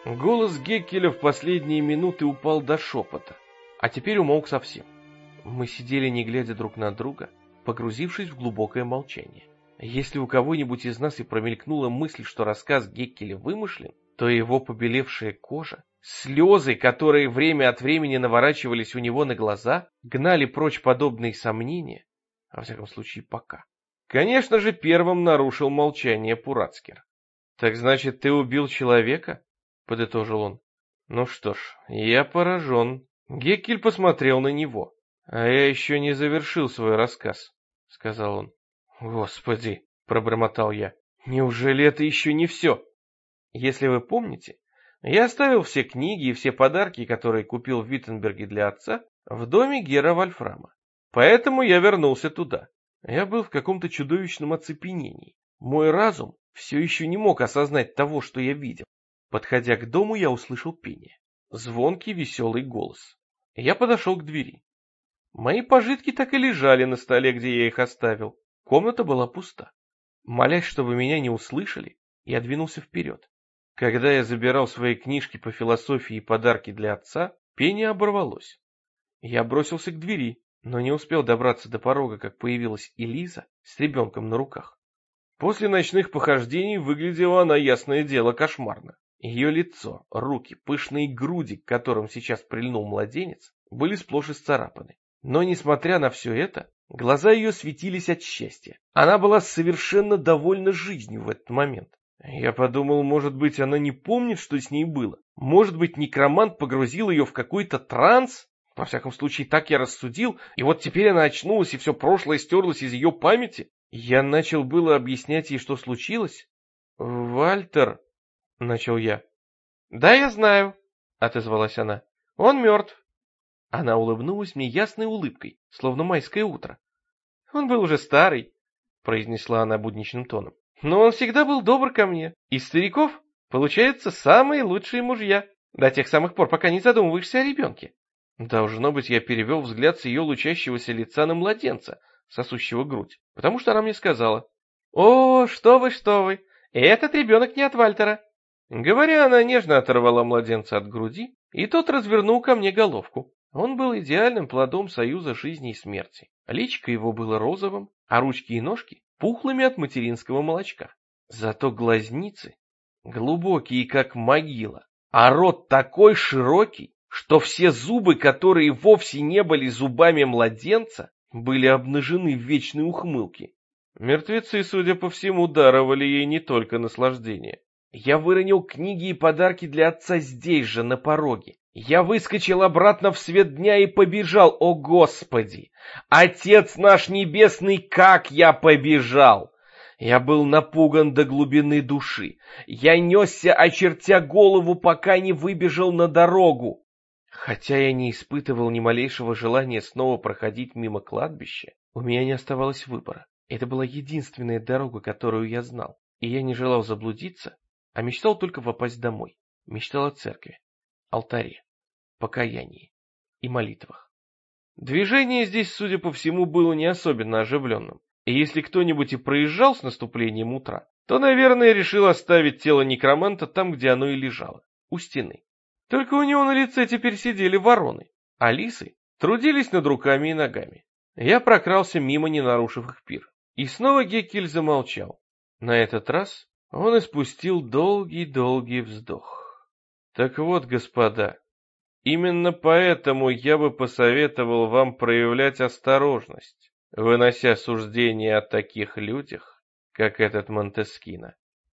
Голос Геккеля в последние минуты упал до шепота, а теперь умолк совсем. Мы сидели, не глядя друг на друга, погрузившись в глубокое молчание. Если у кого-нибудь из нас и промелькнула мысль, что рассказ Геккеля вымышлен, то его побелевшая кожа, слезы, которые время от времени наворачивались у него на глаза, гнали прочь подобные сомнения, во всяком случае пока. Конечно же, первым нарушил молчание Пурацкер. «Так значит, ты убил человека?» — подытожил он. «Ну что ж, я поражен». Геккель посмотрел на него. «А я еще не завершил свой рассказ», — сказал он. «Господи», — пробормотал я, — «неужели это еще не все?» Если вы помните, я оставил все книги и все подарки, которые купил в Виттенберге для отца, в доме Гера Вольфрама. Поэтому я вернулся туда. Я был в каком-то чудовищном оцепенении. Мой разум все еще не мог осознать того, что я видел. Подходя к дому, я услышал пение. Звонкий, веселый голос. Я подошел к двери. Мои пожитки так и лежали на столе, где я их оставил. Комната была пуста. Молясь, чтобы меня не услышали, я двинулся вперед. Когда я забирал свои книжки по философии и подарки для отца, пение оборвалось. Я бросился к двери, но не успел добраться до порога, как появилась Элиза с ребенком на руках. После ночных похождений выглядела она, ясное дело, кошмарно. Ее лицо, руки, пышные груди, к которым сейчас прильнул младенец, были сплошь исцарапаны. Но, несмотря на все это, глаза ее светились от счастья. Она была совершенно довольна жизнью в этот момент. Я подумал, может быть, она не помнит, что с ней было. Может быть, некромант погрузил ее в какой-то транс? Во всяком случае, так я рассудил, и вот теперь она очнулась, и все прошлое стерлось из ее памяти. Я начал было объяснять ей, что случилось. «Вальтер», — начал я. «Да, я знаю», — отозвалась она. «Он мертв». Она улыбнулась мне ясной улыбкой, словно майское утро. «Он был уже старый», — произнесла она будничным тоном. «Но он всегда был добр ко мне. Из стариков получаются самые лучшие мужья, до тех самых пор, пока не задумываешься о ребенке». Должно быть, я перевел взгляд с ее лучащегося лица на младенца, сосущего грудь, потому что она мне сказала: «О, что вы, этот ребенок не от Вальтера». Говоря, она нежно оторвала младенца от груди, и тот развернул ко мне головку. Он был идеальным плодом союза жизни и смерти. Личико его было розовым, а ручки и ножки пухлыми от материнского молочка. Зато глазницы глубокие, как могила, а рот такой широкий, что все зубы, которые вовсе не были зубами младенца, были обнажены в вечной ухмылке. Мертвецы, судя по всему, даровали ей не только наслаждение. Я выронил книги и подарки для отца здесь же, на пороге. Я выскочил обратно в свет дня и побежал. О, Господи! Отец наш небесный, как я побежал! Я был напуган до глубины души. Я несся, очертя голову, пока не выбежал на дорогу. Хотя я не испытывал ни малейшего желания снова проходить мимо кладбища, у меня не оставалось выбора. Это была единственная дорога, которую я знал. И я не желал заблудиться, а мечтал только попасть домой. Мечтал о церкви, алтаре, покаянии и молитвах. Движение здесь, судя по всему, было не особенно оживленным. И если кто-нибудь и проезжал с наступлением утра, то, наверное, решил оставить тело некроманта там, где оно и лежало, у стены. Только у него на лице теперь сидели вороны, а лисы трудились над руками и ногами. Я прокрался мимо, не нарушив их пир. И снова Геккель замолчал. На этот раз он испустил долгий-долгий вздох. Так вот, господа, именно поэтому я бы посоветовал вам проявлять осторожность, вынося суждения о таких людях, как этот Монтескино.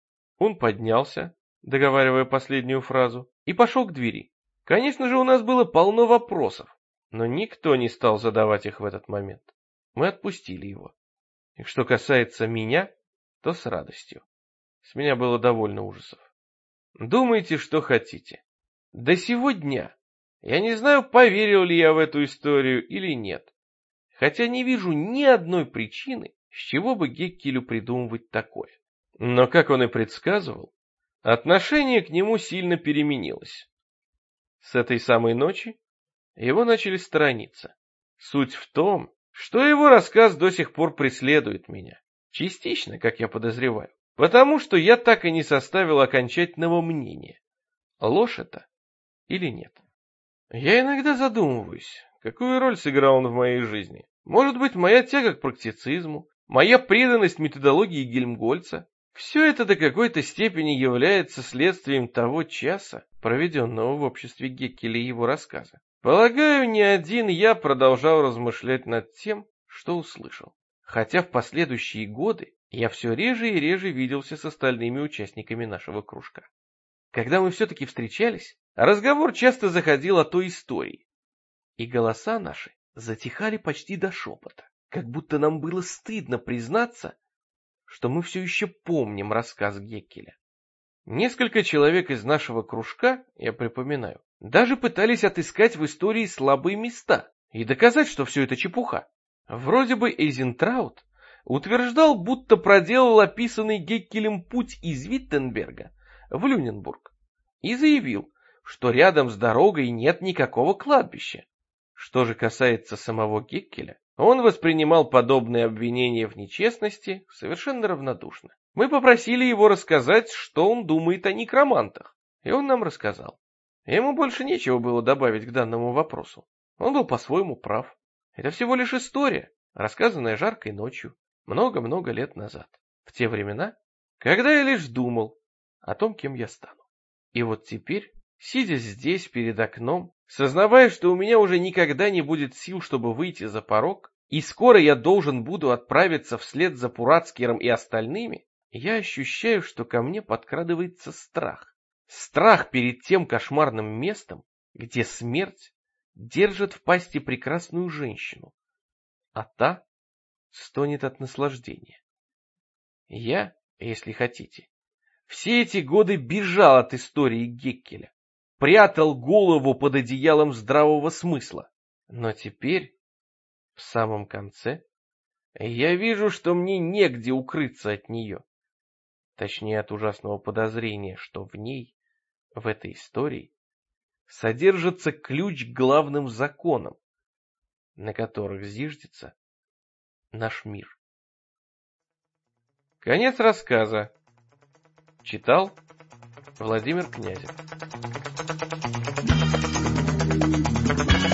Он поднялся, договаривая последнюю фразу, и пошел к двери. Конечно же, у нас было полно вопросов, но никто не стал задавать их в этот момент. Мы отпустили его. И что касается меня, то с радостью. С меня было довольно ужасов. Думайте, что хотите. До сего дня я не знаю, поверил ли я в эту историю или нет. Хотя не вижу ни одной причины, с чего бы Геккелю придумывать такое. Но, как он и предсказывал, отношение к нему сильно переменилось. С этой самой ночи его начали сторониться. Суть в том, что его рассказ до сих пор преследует меня. Частично, как я подозреваю. Потому что я так и не составил окончательного мнения. ложь это или нет. Я иногда задумываюсь, какую роль сыграл он в моей жизни. Может быть, моя тяга к практицизму, моя преданность методологии Гельмгольца. Все это до какой-то степени является следствием того часа, проведенного в обществе Геккеля и его рассказа. Полагаю, не один я продолжал размышлять над тем, что услышал. Хотя в последующие годы я все реже и реже виделся с остальными участниками нашего кружка. Когда мы все-таки встречались, разговор часто заходил о той истории, и голоса наши затихали почти до шепота, как будто нам было стыдно признаться, что мы все еще помним рассказ Геккеля. Несколько человек из нашего кружка, я припоминаю, даже пытались отыскать в истории слабые места и доказать, что все это чепуха. Вроде бы Эйзентраут утверждал, будто проделал описанный Геккелем путь из Виттенберга в Люненбург и заявил, что рядом с дорогой нет никакого кладбища. Что же касается самого Геккеля, он воспринимал подобные обвинения в нечестности совершенно равнодушно. Мы попросили его рассказать, что он думает о некромантах, и он нам рассказал. Ему больше нечего было добавить к данному вопросу. Он был по-своему прав. Это всего лишь история, рассказанная жаркой ночью, много-много лет назад, в те времена, когда я лишь думал о том, кем я стану. И вот теперь, сидя здесь перед окном, сознавая, что у меня уже никогда не будет сил, чтобы выйти за порог, и скоро я должен буду отправиться вслед за Пурацкером и остальными, я ощущаю, что ко мне подкрадывается страх. Страх перед тем кошмарным местом, где смерть держит в пасти прекрасную женщину, а та стонет от наслаждения. Я, если хотите, все эти годы бежал от истории Геккеля, прятал голову под одеялом здравого смысла. Но теперь, в самом конце, я вижу, что мне негде укрыться от нее. Точнее, от ужасного подозрения, что в ней, в этой истории, содержится ключ к главным законам, на которых зиждется наш мир. Конец рассказа. Читал Владимир Князев.